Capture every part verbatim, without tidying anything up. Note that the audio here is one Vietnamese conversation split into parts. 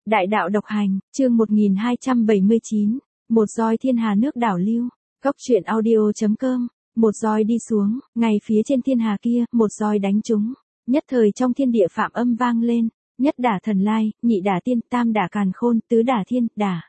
Đại đạo độc hành, chương một nghìn hai trăm bảy mươi chín, một roi thiên hà nước đảo lưu, góc truyện audio chấm com, một roi đi xuống, ngay phía trên thiên hà kia, một roi đánh trúng, nhất thời trong thiên địa phạm âm vang lên, nhất đả thần lai, nhị đả tiên, tam đả càn khôn, tứ đả thiên, đả,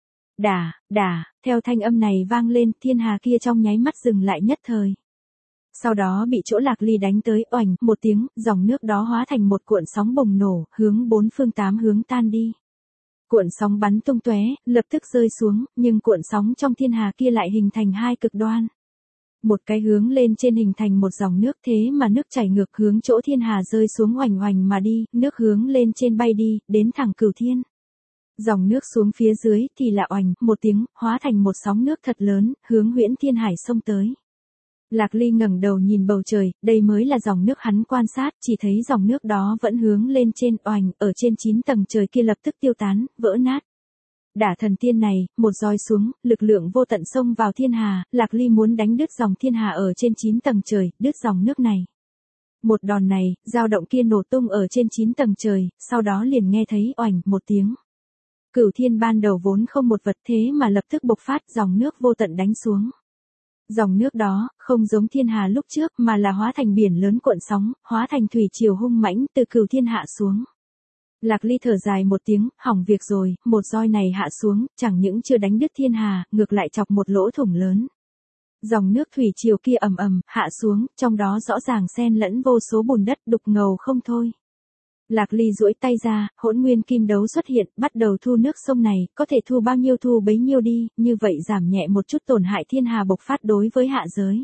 đả, đả, theo thanh âm này vang lên, thiên hà kia trong nháy mắt dừng lại nhất thời. Sau đó bị chỗ Lạc Ly đánh tới, oành, một tiếng, dòng nước đó hóa thành một cuộn sóng bùng nổ, hướng bốn phương tám hướng tan đi. Cuộn sóng bắn tung tóe, lập tức rơi xuống, nhưng cuộn sóng trong thiên hà kia lại hình thành hai cực đoan. Một cái hướng lên trên hình thành một dòng nước, thế mà nước chảy ngược hướng chỗ thiên hà rơi xuống oành oành mà đi, nước hướng lên trên bay đi, đến thẳng cửu thiên. Dòng nước xuống phía dưới thì là oành, một tiếng, hóa thành một sóng nước thật lớn, hướng Huyễn Thiên Hải xông tới. Lạc Ly ngẩng đầu nhìn bầu trời, đây mới là dòng nước hắn quan sát, chỉ thấy dòng nước đó vẫn hướng lên trên, oành, ở trên chín tầng trời kia lập tức tiêu tán, vỡ nát. Đả thần tiên này, một roi xuống, lực lượng vô tận xông vào thiên hà, Lạc Ly muốn đánh đứt dòng thiên hà ở trên chín tầng trời, đứt dòng nước này. Một đòn này, dao động kia nổ tung ở trên chín tầng trời, sau đó liền nghe thấy oành, một tiếng. Cửu thiên ban đầu vốn không một vật thế mà lập tức bộc phát, dòng nước vô tận đánh xuống. Dòng nước đó, không giống thiên hà lúc trước mà là hóa thành biển lớn cuộn sóng, hóa thành thủy triều hung mãnh từ cửu thiên hạ xuống. Lạc Ly thở dài một tiếng, hỏng việc rồi, một roi này hạ xuống, chẳng những chưa đánh đứt thiên hà, ngược lại chọc một lỗ thủng lớn. Dòng nước thủy triều kia ầm ầm, hạ xuống, trong đó rõ ràng xen lẫn vô số bùn đất đục ngầu không thôi. Lạc Ly duỗi tay ra, hỗn nguyên kim đấu xuất hiện, bắt đầu thu nước sông này, có thể thu bao nhiêu thu bấy nhiêu đi, như vậy giảm nhẹ một chút tổn hại thiên hà bộc phát đối với hạ giới.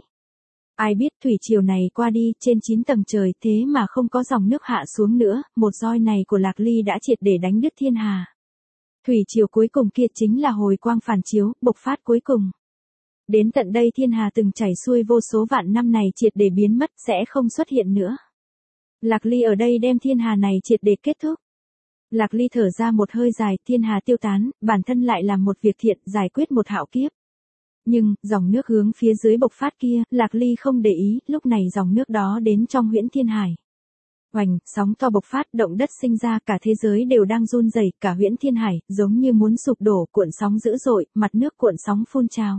Ai biết thủy triều này qua đi, trên chín tầng trời thế mà không có dòng nước hạ xuống nữa, một roi này của Lạc Ly đã triệt để đánh đứt thiên hà. Thủy triều cuối cùng kia chính là hồi quang phản chiếu, bộc phát cuối cùng. Đến tận đây thiên hà từng chảy xuôi vô số vạn năm này triệt để biến mất, sẽ không xuất hiện nữa. Lạc Ly ở đây đem thiên hà này triệt để kết thúc. Lạc Ly thở ra một hơi dài, thiên hà tiêu tán, bản thân lại làm một việc thiện, giải quyết một hạo kiếp. Nhưng, dòng nước hướng phía dưới bộc phát kia, Lạc Ly không để ý, lúc này dòng nước đó đến trong Huyễn Thiên Hải. Oành, sóng to bộc phát, động đất sinh ra, cả thế giới đều đang run rẩy, cả Huyễn Thiên Hải, giống như muốn sụp đổ, cuộn sóng dữ dội, mặt nước cuộn sóng phun trào.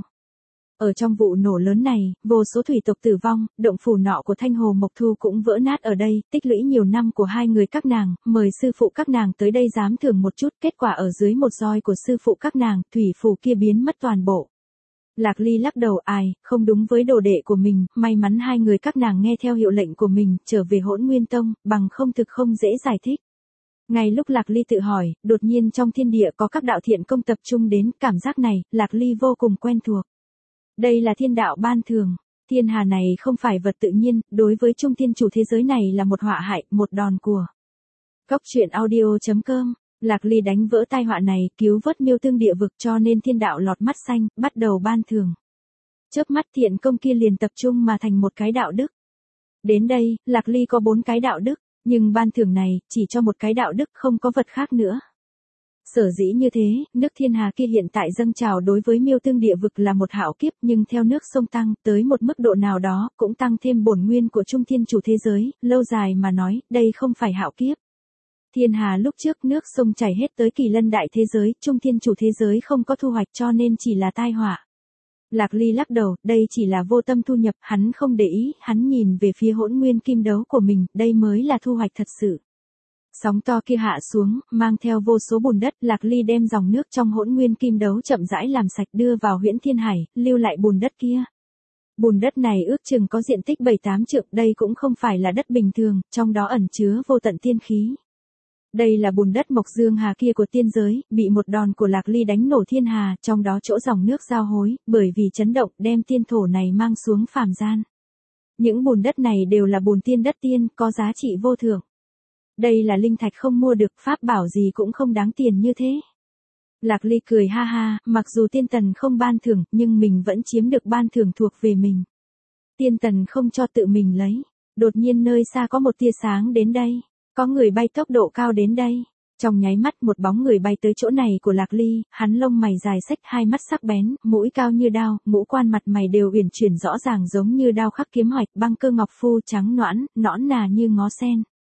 Ở trong vụ nổ lớn này, vô số thủy tộc tử vong, động phủ nọ của Thanh Hồ Mộc Thu cũng vỡ nát ở đây, tích lũy nhiều năm của hai người các nàng, mời sư phụ các nàng tới đây dám thưởng một chút, kết quả ở dưới một roi của sư phụ các nàng, thủy phủ kia biến mất toàn bộ. Lạc Ly lắc đầu, ai, không đúng với đồ đệ của mình, may mắn hai người các nàng nghe theo hiệu lệnh của mình, trở về Hỗn Nguyên Tông, bằng không thực không dễ giải thích. Ngay lúc Lạc Ly tự hỏi, đột nhiên trong thiên địa có các đạo thiện công tập trung đến, cảm giác này, Lạc Ly vô cùng quen thuộc. Đây là thiên đạo ban thường, thiên hà này không phải vật tự nhiên, đối với trung thiên chủ thế giới này là một họa hại, một đòn của. Góc truyện audio chấm com, Lạc Ly đánh vỡ tai họa này, cứu vớt Miêu Tương địa vực cho nên thiên đạo lọt mắt xanh, bắt đầu ban thường. Chớp mắt thiện công kia liền tập trung mà thành một cái đạo đức. Đến đây, Lạc Ly có bốn cái đạo đức, nhưng ban thưởng này, chỉ cho một cái đạo đức không có vật khác nữa. Sở dĩ như thế, nước thiên hà kia hiện tại dâng trào đối với Miêu Tương địa vực là một hạo kiếp, nhưng theo nước sông tăng tới một mức độ nào đó, cũng tăng thêm bổn nguyên của trung thiên chủ thế giới, lâu dài mà nói, đây không phải hạo kiếp. Thiên hà lúc trước nước sông chảy hết tới Kỳ Lân đại thế giới, trung thiên chủ thế giới không có thu hoạch cho nên chỉ là tai họa. Lạc Ly lắc đầu, đây chỉ là vô tâm thu nhập, hắn không để ý, hắn nhìn về phía hỗn nguyên kim đấu của mình, đây mới là thu hoạch thật sự. Sóng to kia hạ xuống, mang theo vô số bùn đất, Lạc Ly đem dòng nước trong hỗn nguyên kim đấu chậm rãi làm sạch đưa vào Huyễn Thiên Hải, lưu lại bùn đất kia. Bùn đất này ước chừng có diện tích bảy tám trượng, đây cũng không phải là đất bình thường, trong đó ẩn chứa vô tận tiên khí. Đây là bùn đất Mộc Dương Hà kia của tiên giới, bị một đòn của Lạc Ly đánh nổ thiên hà, trong đó chỗ dòng nước giao hối, bởi vì chấn động đem tiên thổ này mang xuống phàm gian. Những bùn đất này đều là bùn tiên đất tiên, có giá trị vô thượng. Đây là linh thạch không mua được, pháp bảo gì cũng không đáng tiền như thế. Lạc Ly cười ha ha, mặc dù tiên tần không ban thưởng, nhưng mình vẫn chiếm được ban thưởng thuộc về mình. Tiên tần không cho tự mình lấy. Đột nhiên nơi xa có một tia sáng đến đây. Có người bay tốc độ cao đến đây. Trong nháy mắt một bóng người bay tới chỗ này của Lạc Ly, hắn lông mày dài xách, hai mắt sắc bén, mũi cao như đao, ngũ quan mặt mày đều uyển chuyển rõ ràng giống như đao khắc kiếm hoạch, băng cơ ngọc phu trắng nõn, nõn nà như ngó sen.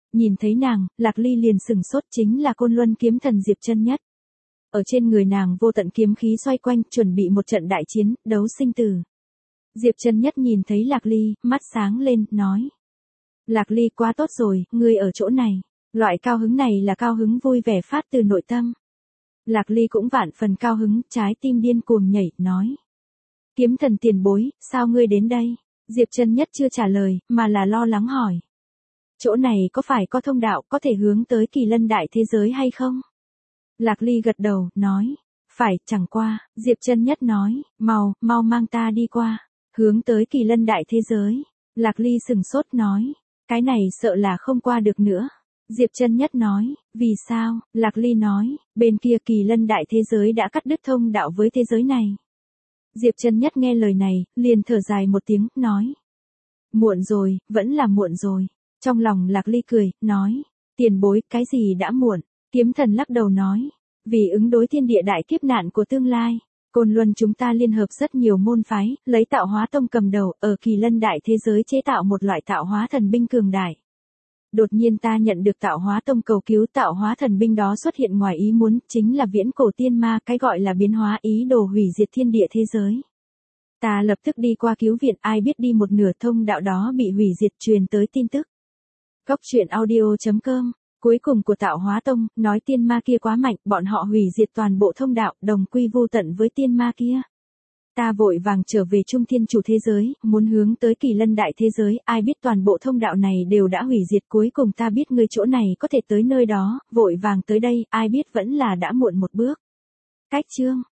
Nhìn thấy nàng, Lạc Ly liền sừng sốt, chính là Côn Luân kiếm thần Diệp Chân Nhất. Ở trên người nàng vô tận kiếm khí xoay quanh, chuẩn bị một trận đại chiến, đấu sinh tử. Diệp Chân Nhất nhìn thấy Lạc Ly, mắt sáng lên, nói. Lạc Ly quá tốt rồi, ngươi ở chỗ này. Loại cao hứng này là cao hứng vui vẻ phát từ nội tâm. Lạc Ly cũng vạn phần cao hứng, trái tim điên cuồng nhảy, nói. Kiếm thần tiền bối, sao ngươi đến đây? Diệp Chân Nhất chưa trả lời, mà là lo lắng hỏi. Chỗ này có phải có thông đạo có thể hướng tới Kỳ Lân đại thế giới hay không? Lạc Ly gật đầu, nói. Phải, chẳng qua, Diệp Chân Nhất nói, mau, mau mang ta đi qua. Hướng tới Kỳ Lân đại thế giới. Lạc Ly sừng sốt nói. Cái này sợ là không qua được nữa. Diệp Chân Nhất nói, vì sao? Lạc Ly nói, bên kia Kỳ Lân đại thế giới đã cắt đứt thông đạo với thế giới này. Diệp Chân Nhất nghe lời này, liền thở dài một tiếng, nói. Muộn rồi, vẫn là muộn rồi. Trong lòng Lạc Ly cười, nói. Tiền bối, cái gì đã muộn? Kiếm thần lắc đầu nói. Vì ứng đối thiên địa đại kiếp nạn của tương lai. Côn Luân chúng ta liên hợp rất nhiều môn phái, lấy tạo hóa tông cầm đầu, ở Kỳ Lân đại thế giới chế tạo một loại tạo hóa thần binh cường đại. Đột nhiên ta nhận được tạo hóa tông cầu cứu, tạo hóa thần binh đó xuất hiện ngoài ý muốn, chính là viễn cổ tiên ma, cái gọi là biến hóa ý đồ hủy diệt thiên địa thế giới. Ta lập tức đi qua cứu viện, ai biết đi một nửa thông đạo đó bị hủy diệt, truyền tới tin tức. Góc truyện audio chấm com. Cuối cùng của tạo hóa tông, nói tiên ma kia quá mạnh, bọn họ hủy diệt toàn bộ thông đạo, đồng quy vu tận với tiên ma kia. Ta vội vàng trở về Trung Thiên chủ thế giới, muốn hướng tới Kỳ Lân đại thế giới, ai biết toàn bộ thông đạo này đều đã hủy diệt, cuối cùng ta biết ngươi chỗ này có thể tới nơi đó, vội vàng tới đây, ai biết vẫn là đã muộn một bước. Cách chương